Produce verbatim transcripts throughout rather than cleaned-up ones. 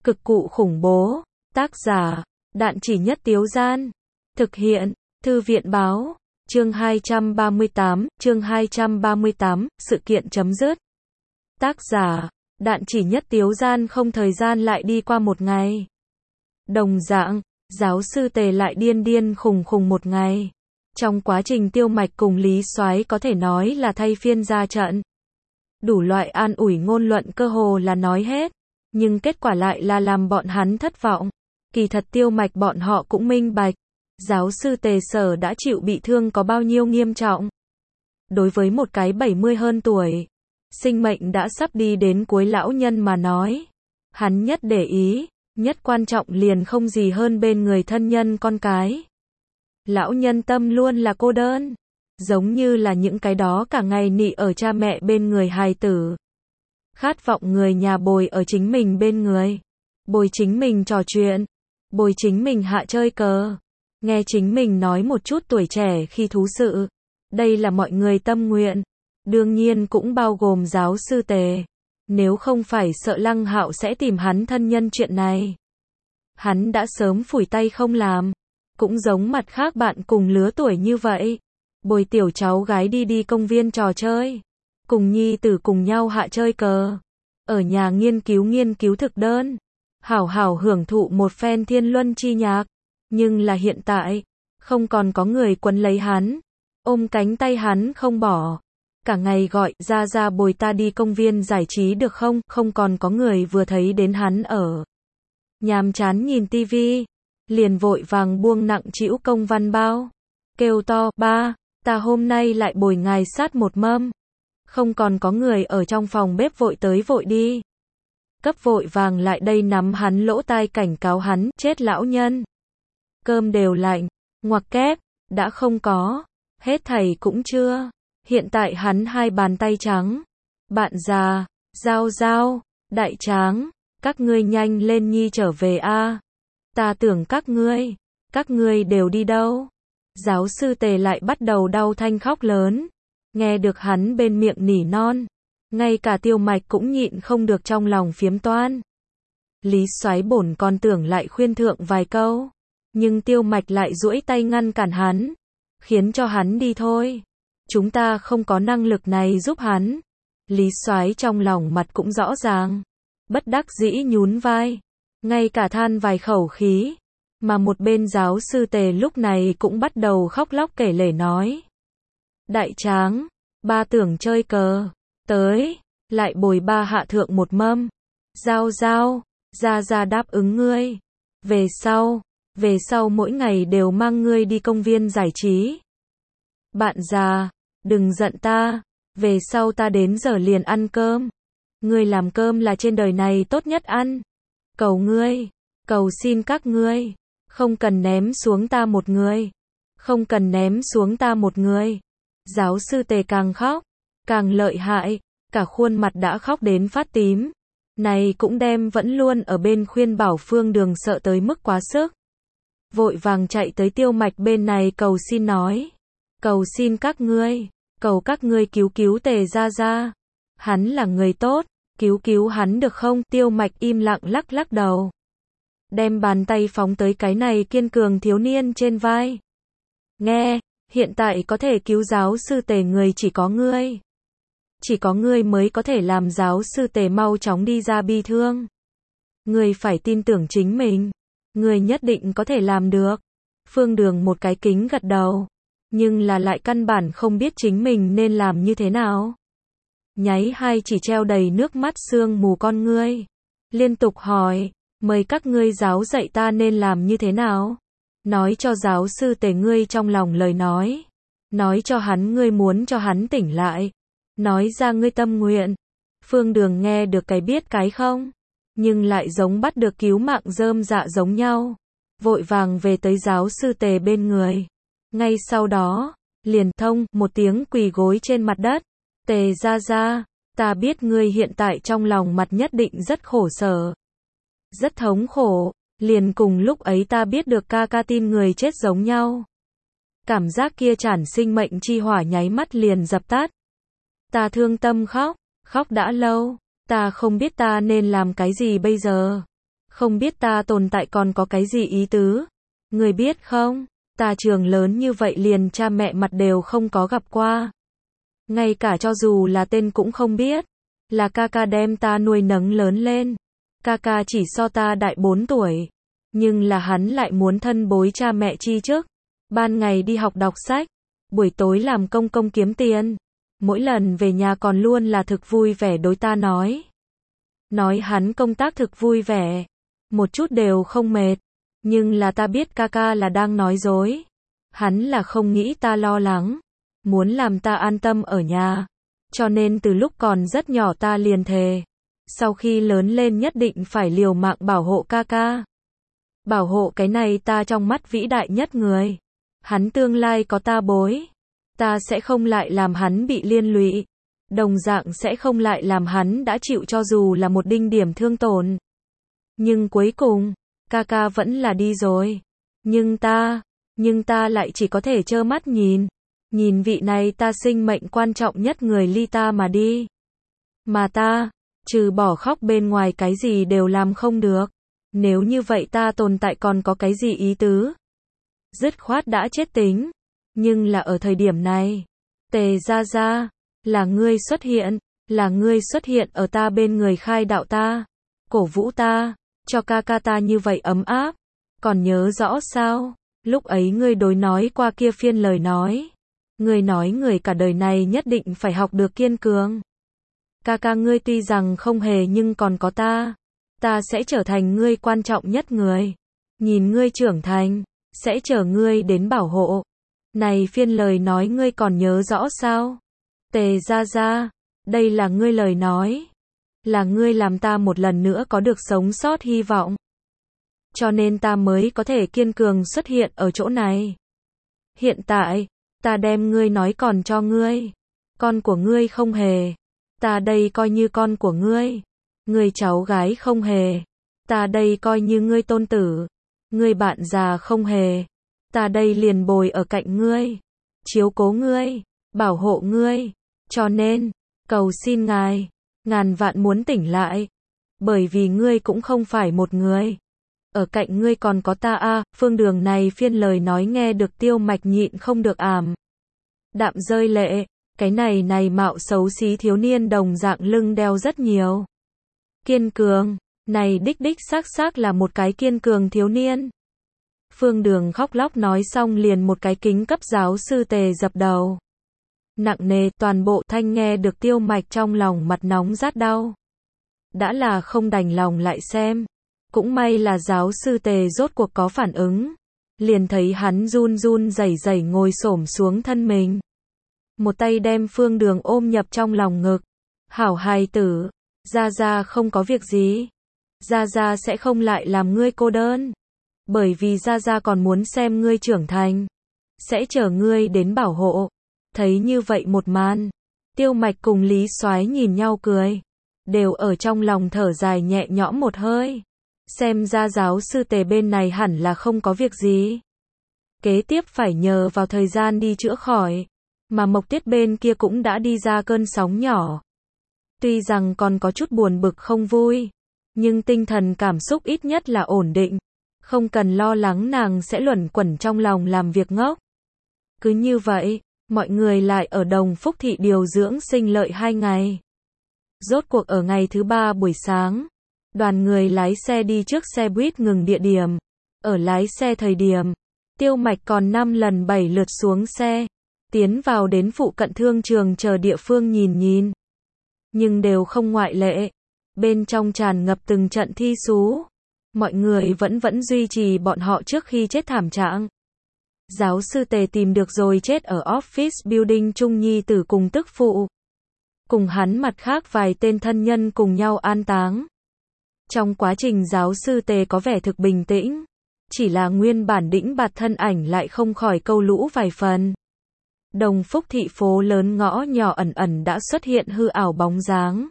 Cực cụ khủng bố. Tác giả, Đạn Chỉ Nhất Tiếu Gian. Thực hiện, Thư viện báo. Chương hai trăm ba mươi tám, chương hai trăm ba mươi tám, sự kiện chấm dứt. Tác giả, Đạn Chỉ Nhất Tiếu Gian. Không thời gian lại đi qua một ngày. Đồng dạng, giáo sư Tề lại điên điên khùng khùng một ngày. Trong quá trình Tiêu Mạch cùng Lý Soái có thể nói là thay phiên ra trận. Đủ loại an ủi ngôn luận cơ hồ là nói hết. Nhưng kết quả lại là làm bọn hắn thất vọng. Kỳ thật Tiêu Mạch bọn họ cũng minh bạch. Giáo sư Tề Sở đã chịu bị thương có bao nhiêu nghiêm trọng. Đối với một cái bảy mươi hơn tuổi, sinh mệnh đã sắp đi đến cuối lão nhân mà nói. Hắn nhất để ý, nhất quan trọng liền không gì hơn bên người thân nhân con cái. Lão nhân tâm luôn là cô đơn. Giống như là những cái đó cả ngày nị ở cha mẹ bên người hài tử. Khát vọng người nhà bồi ở chính mình bên người. Bồi chính mình trò chuyện. Bồi chính mình hạ chơi cờ. Nghe chính mình nói một chút tuổi trẻ khi thú sự. Đây là mọi người tâm nguyện. Đương nhiên cũng bao gồm giáo sư Tề. Nếu không phải sợ Lăng Hạo sẽ tìm hắn thân nhân chuyện này. Hắn đã sớm phủi tay không làm. Cũng giống mặt khác bạn cùng lứa tuổi như vậy. Bồi tiểu cháu gái đi đi công viên trò chơi. Cùng nhi tử cùng nhau hạ chơi cờ. Ở nhà nghiên cứu nghiên cứu thực đơn. Hảo hảo hưởng thụ một phen thiên luân chi nhạc. Nhưng là hiện tại, không còn có người quấn lấy hắn. Ôm cánh tay hắn không bỏ. Cả ngày gọi ra ra bồi ta đi công viên giải trí được không? Không còn có người vừa thấy đến hắn ở. Nhàm chán nhìn tivi. Liền vội vàng buông nặng trĩu công văn bao. Kêu to, ba, ta hôm nay lại bồi ngài sát một mâm. Không còn có người ở trong phòng bếp vội tới vội đi. Cấp vội vàng lại đây nắm hắn lỗ tai cảnh cáo hắn, chết lão nhân. Cơm đều lạnh, ngoặc kép, đã không có. Hết thầy cũng chưa. Hiện tại hắn hai bàn tay trắng. Bạn già, Giao Giao, Đại Tráng, các ngươi nhanh lên nhi trở về a. Ta tưởng các ngươi, các ngươi đều đi đâu? Giáo sư Tề lại bắt đầu đau thanh khóc lớn. Nghe được hắn bên miệng nỉ non. Ngay cả Tiêu Mạch cũng nhịn không được trong lòng phiếm toan. Lý Soái bổn còn tưởng lại khuyên thượng vài câu. Nhưng Tiêu Mạch lại duỗi tay ngăn cản hắn. Khiến cho hắn đi thôi. Chúng ta không có năng lực này giúp hắn. Lý Soái trong lòng mặt cũng rõ ràng. Bất đắc dĩ nhún vai. Ngay cả than vài khẩu khí. Mà một bên giáo sư Tề lúc này cũng bắt đầu khóc lóc kể lể nói. Đại Tráng, ba tưởng chơi cờ. Tới, lại bồi ba hạ thượng một mâm. Giao Giao, ra ra đáp ứng ngươi. Về sau, về sau mỗi ngày đều mang ngươi đi công viên giải trí. Bạn già, đừng giận ta. Về sau ta đến giờ liền ăn cơm. Ngươi làm cơm là trên đời này tốt nhất ăn. Cầu ngươi, cầu xin các ngươi. Không cần ném xuống ta một người. Không cần ném xuống ta một người. Giáo sư Tề càng khóc, càng lợi hại. Cả khuôn mặt đã khóc đến phát tím. Này cũng đem vẫn luôn ở bên khuyên bảo Phương Đường sợ tới mức quá sức. Vội vàng chạy tới Tiêu Mạch bên này cầu xin nói. Cầu xin các ngươi. Cầu các ngươi cứu cứu Tề ra ra. Hắn là người tốt. Cứu cứu hắn được không? Tiêu Mạch im lặng lắc lắc đầu. Đem bàn tay phóng tới cái này kiên cường thiếu niên trên vai. Nghe, hiện tại có thể cứu giáo sư Tề người chỉ có ngươi. Chỉ có ngươi mới có thể làm giáo sư Tề mau chóng đi ra bi thương. Ngươi phải tin tưởng chính mình. Ngươi nhất định có thể làm được. Phương Đường một cái kính gật đầu. Nhưng là lại căn bản không biết chính mình nên làm như thế nào. Nháy hai chỉ treo đầy nước mắt sương mù con ngươi. Liên tục hỏi. Mời các ngươi giáo dạy ta nên làm như thế nào? Nói cho giáo sư Tề ngươi trong lòng lời nói. Nói cho hắn ngươi muốn cho hắn tỉnh lại. Nói ra ngươi tâm nguyện. Phương Đường nghe được cái biết cái không. Nhưng lại giống bắt được cứu mạng rơm dạ giống nhau. Vội vàng về tới giáo sư Tề bên người. Ngay sau đó, liền thông một tiếng quỳ gối trên mặt đất. Tề ra ra, ta biết ngươi hiện tại trong lòng mặt nhất định rất khổ sở. Rất thống khổ, liền cùng lúc ấy ta biết được ca ca tin người chết giống nhau. Cảm giác kia tràn sinh mệnh chi hỏa nháy mắt liền dập tắt. Ta thương tâm khóc, khóc đã lâu, ta không biết ta nên làm cái gì bây giờ. Không biết ta tồn tại còn có cái gì ý tứ. Người biết không, ta trường lớn như vậy liền cha mẹ mặt đều không có gặp qua. Ngay cả cho dù là tên cũng không biết. Là ca ca đem ta nuôi nấng lớn lên. Ca ca chỉ so ta đại bốn tuổi. Nhưng là hắn lại muốn thân bối cha mẹ chi chức. Ban ngày đi học đọc sách. Buổi tối làm công công kiếm tiền. Mỗi lần về nhà còn luôn là thực vui vẻ đối ta nói. Nói hắn công tác thực vui vẻ. Một chút đều không mệt. Nhưng là ta biết ca ca là đang nói dối. Hắn là không nghĩ ta lo lắng. Muốn làm ta an tâm ở nhà. Cho nên từ lúc còn rất nhỏ ta liền thề. Sau khi lớn lên nhất định phải liều mạng bảo hộ ca ca. Bảo hộ cái này ta trong mắt vĩ đại nhất người. Hắn tương lai có ta bối. Ta sẽ không lại làm hắn bị liên lụy. Đồng dạng sẽ không lại làm hắn đã chịu cho dù là một đinh điểm thương tổn. Nhưng cuối cùng, ca ca vẫn là đi rồi. Nhưng ta, nhưng ta lại chỉ có thể trơ mắt nhìn. Nhìn vị này ta sinh mệnh quan trọng nhất người ly ta mà đi. Mà ta, trừ bỏ khóc bên ngoài cái gì đều làm không được. Nếu như vậy ta tồn tại còn có cái gì ý tứ? Dứt khoát đã chết tính. Nhưng là ở thời điểm này, Tề Gia Gia, là ngươi xuất hiện, là ngươi xuất hiện ở ta bên người khai đạo ta, cổ vũ ta, cho ca ca ta như vậy ấm áp. Còn nhớ rõ sao? Lúc ấy ngươi đối nói qua kia phiên lời nói. Ngươi nói người cả đời này nhất định phải học được kiên cường. Ca ca ngươi tuy rằng không hề nhưng còn có ta. Ta sẽ trở thành ngươi quan trọng nhất người. Nhìn ngươi trưởng thành, sẽ chờ ngươi đến bảo hộ. Này phiên lời nói ngươi còn nhớ rõ sao? Tề Gia Gia, đây là ngươi lời nói. Là ngươi làm ta một lần nữa có được sống sót hy vọng. Cho nên ta mới có thể kiên cường xuất hiện ở chỗ này. Hiện tại, ta đem ngươi nói còn cho ngươi. Con của ngươi không hề. Ta đây coi như con của ngươi. Ngươi cháu gái không hề. Ta đây coi như ngươi tôn tử. Ngươi bạn già không hề. Ta đây liền bồi ở cạnh ngươi. Chiếu cố ngươi. Bảo hộ ngươi. Cho nên, cầu xin ngài. Ngàn vạn muốn tỉnh lại. Bởi vì ngươi cũng không phải một người. Ở cạnh ngươi còn có ta a. À, phương đường này phiên lời nói nghe được Tiêu Mạch nhịn không được ảm. Đạm rơi lệ. Cái này này mạo xấu xí thiếu niên đồng dạng lưng đeo rất nhiều. Kiên cường. Này đích đích xác xác là một cái kiên cường thiếu niên. Phương đường khóc lóc nói xong liền một cái kính cấp giáo sư Tề dập đầu. Nặng nề toàn bộ thanh nghe được Tiêu Mạch trong lòng mặt nóng rát đau. Đã là không đành lòng lại xem. Cũng may là giáo sư Tề rốt cuộc có phản ứng. Liền thấy hắn run run rẩy rẩy ngồi xổm xuống thân mình. Một tay đem Phương Đường ôm nhập trong lòng ngực. Hảo hài tử, Gia Gia không có việc gì. Gia Gia sẽ không lại làm ngươi cô đơn. Bởi vì Gia Gia còn muốn xem ngươi trưởng thành. Sẽ chờ ngươi đến bảo hộ. Thấy như vậy một màn. Tiêu Mạch cùng Lý Soái nhìn nhau cười. Đều ở trong lòng thở dài nhẹ nhõm một hơi. Xem ra giáo sư Tề bên này hẳn là không có việc gì. Kế tiếp phải nhờ vào thời gian đi chữa khỏi. Mà Mộc Tiết bên kia cũng đã đi ra cơn sóng nhỏ. Tuy rằng còn có chút buồn bực không vui. Nhưng tinh thần cảm xúc ít nhất là ổn định. Không cần lo lắng nàng sẽ luẩn quẩn trong lòng làm việc ngốc. Cứ như vậy, mọi người lại ở Đồng Phúc Thị điều dưỡng sinh lợi hai ngày. Rốt cuộc ở ngày thứ ba buổi sáng. Đoàn người lái xe đi trước xe buýt ngừng địa điểm. Ở lái xe thời điểm, Tiêu Mạch còn năm lần bảy lượt xuống xe. Tiến vào đến phụ cận thương trường chờ địa phương nhìn nhìn. Nhưng đều không ngoại lệ. Bên trong tràn ngập từng trận thi xú. Mọi người vẫn vẫn duy trì bọn họ trước khi chết thảm trạng. Giáo sư Tề tìm được rồi chết ở office building Trung Nhi tử cùng tức phụ. Cùng hắn mặt khác vài tên thân nhân cùng nhau an táng. Trong quá trình giáo sư Tề có vẻ thực bình tĩnh. Chỉ là nguyên bản đĩnh bạt thân ảnh lại không khỏi câu lũ vài phần. Đồng Phúc Thị phố lớn ngõ nhỏ ẩn ẩn đã xuất hiện hư ảo bóng dáng.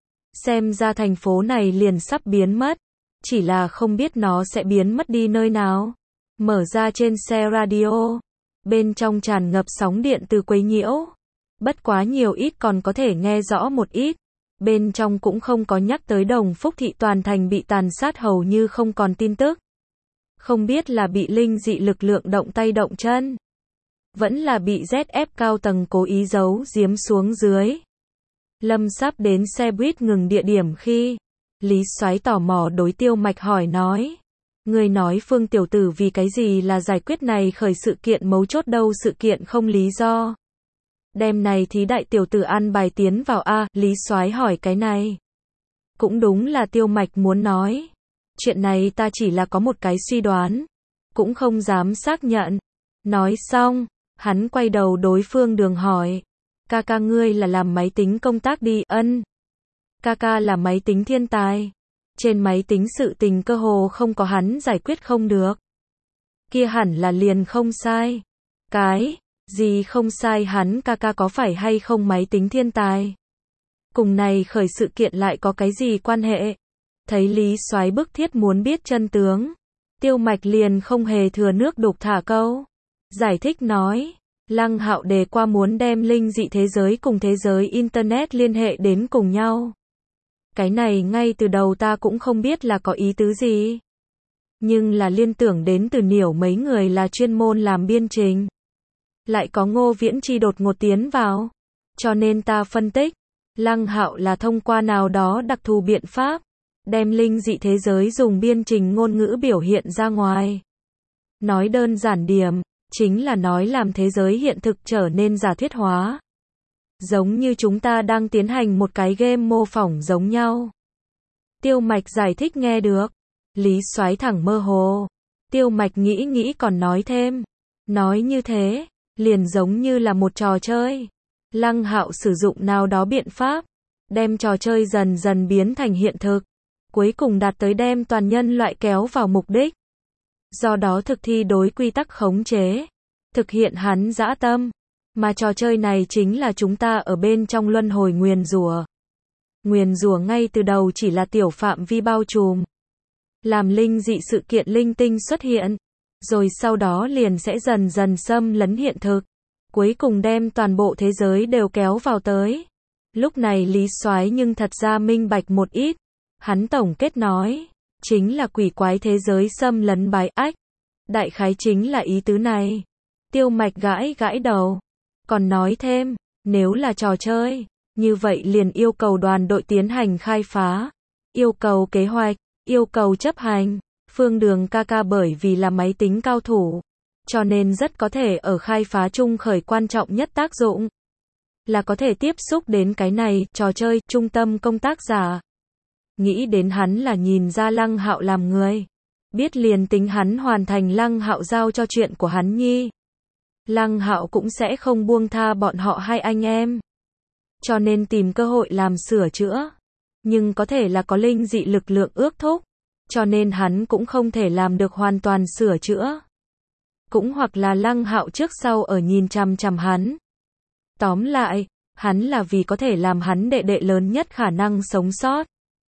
Xem ra thành phố này liền sắp biến mất. Chỉ là không biết nó sẽ biến mất đi nơi nào. Mở ra trên xe radio. Bên trong tràn ngập sóng điện từ quấy nhiễu. Bất quá nhiều ít còn có thể nghe rõ một ít. Bên trong cũng không có nhắc tới Đồng Phúc thị toàn thành bị tàn sát hầu như không còn tin tức. Không biết là bị linh dị lực lượng động tay động chân, vẫn là bị dét ép cao tầng cố ý giấu giếm xuống dưới. Lâm sắp đến xe buýt ngừng địa điểm khi Lý Soái tò mò đối Tiêu Mạch hỏi nói. Người nói Phương tiểu tử vì cái gì là giải quyết này khởi sự kiện mấu chốt đâu, sự kiện không lý do. Đêm này thí đại tiểu tử ăn bài tiến vào a, Lý Soái hỏi cái này. Cũng đúng là Tiêu Mạch muốn nói. Chuyện này ta chỉ là có một cái suy đoán, cũng không dám xác nhận. Nói xong, hắn quay đầu đối Phương Đường hỏi. Ca ca ngươi là làm máy tính công tác đi, ân. Ca ca là máy tính thiên tài. Trên máy tính sự tình cơ hồ không có hắn giải quyết không được. Kia hẳn là liền không sai. Cái gì không sai, hắn ca ca có phải hay không máy tính thiên tài? Cùng này khởi sự kiện lại có cái gì quan hệ? Thấy Lý Soái bức thiết muốn biết chân tướng, Tiêu Mạch liền không hề thừa nước đục thả câu. Giải thích nói, Lăng Hạo đề qua muốn đem linh dị thế giới cùng thế giới Internet liên hệ đến cùng nhau. Cái này ngay từ đầu ta cũng không biết là có ý tứ gì. Nhưng là liên tưởng đến từ Niểu mấy người là chuyên môn làm biên trình. Lại có Ngô Viễn Chi đột ngột tiến vào. Cho nên ta phân tích, Lăng Hạo là thông qua nào đó đặc thù biện pháp, đem linh dị thế giới dùng biên trình ngôn ngữ biểu hiện ra ngoài. Nói đơn giản điểm, chính là nói làm thế giới hiện thực trở nên giả thuyết hóa. Giống như chúng ta đang tiến hành một cái game mô phỏng giống nhau. Tiêu Mạch giải thích nghe được. Lý Soái thẳng mơ hồ. Tiêu Mạch nghĩ nghĩ còn nói thêm. Nói như thế, liền giống như là một trò chơi. Lăng Hạo sử dụng nào đó biện pháp, đem trò chơi dần dần biến thành hiện thực. Cuối cùng đạt tới đem toàn nhân loại kéo vào mục đích. Do đó thực thi đối quy tắc khống chế. Thực hiện hắn dã tâm. Mà trò chơi này chính là chúng ta ở bên trong luân hồi nguyền rủa. Nguyền rủa ngay từ đầu chỉ là tiểu phạm vi bao trùm. Làm linh dị sự kiện linh tinh xuất hiện. Rồi sau đó liền sẽ dần dần xâm lấn hiện thực. Cuối cùng đem toàn bộ thế giới đều kéo vào tới. Lúc này Lý Soái nhưng thật ra minh bạch một ít. Hắn tổng kết nói. Chính là quỷ quái thế giới xâm lấn bái ách. Đại khái chính là ý tứ này. Tiêu Mạch gãi gãi đầu. Còn nói thêm, nếu là trò chơi, như vậy liền yêu cầu đoàn đội tiến hành khai phá, yêu cầu kế hoạch, yêu cầu chấp hành. Phương Đường ca ca bởi vì là máy tính cao thủ, cho nên rất có thể ở khai phá chung khởi quan trọng nhất tác dụng. Là có thể tiếp xúc đến cái này, trò chơi, trung tâm công tác giả. Nghĩ đến hắn là nhìn ra Lăng Hạo làm người. Biết liền tính hắn hoàn thành Lăng Hạo giao cho chuyện của hắn nhi. Lăng Hạo cũng sẽ không buông tha bọn họ hai anh em. Cho nên tìm cơ hội làm sửa chữa. Nhưng có thể là có linh dị lực lượng ước thúc. Cho nên hắn cũng không thể làm được hoàn toàn sửa chữa. Cũng hoặc là Lăng Hạo trước sau ở nhìn chằm chằm hắn. Tóm lại, hắn là vì có thể làm hắn đệ đệ lớn nhất khả năng sống sót.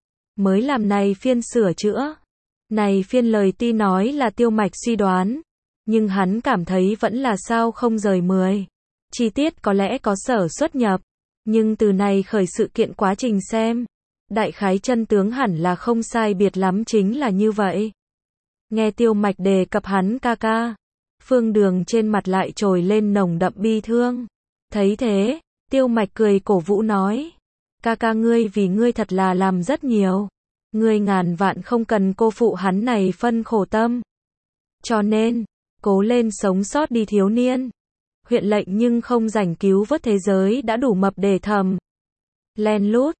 Mới làm này phiên sửa chữa. Này phiên lời ti nói là Tiêu Mạch suy đoán. Nhưng hắn cảm thấy vẫn là sao không rời mười. Chi tiết có lẽ có sở xuất nhập. Nhưng từ này khởi sự kiện quá trình xem. Đại khái chân tướng hẳn là không sai biệt lắm chính là như vậy. Nghe Tiêu Mạch đề cập hắn ca ca. Phương Đường trên mặt lại trồi lên nồng đậm bi thương. Thấy thế, Tiêu Mạch cười cổ vũ nói. Ca ca ngươi vì ngươi thật là làm rất nhiều. Ngươi ngàn vạn không cần cô phụ hắn này phân khổ tâm. Cho nên, cố lên sống sót đi thiếu niên. Huyện lệnh nhưng không rảnh cứu vớt thế giới đã đủ mập để thầm. Len lút,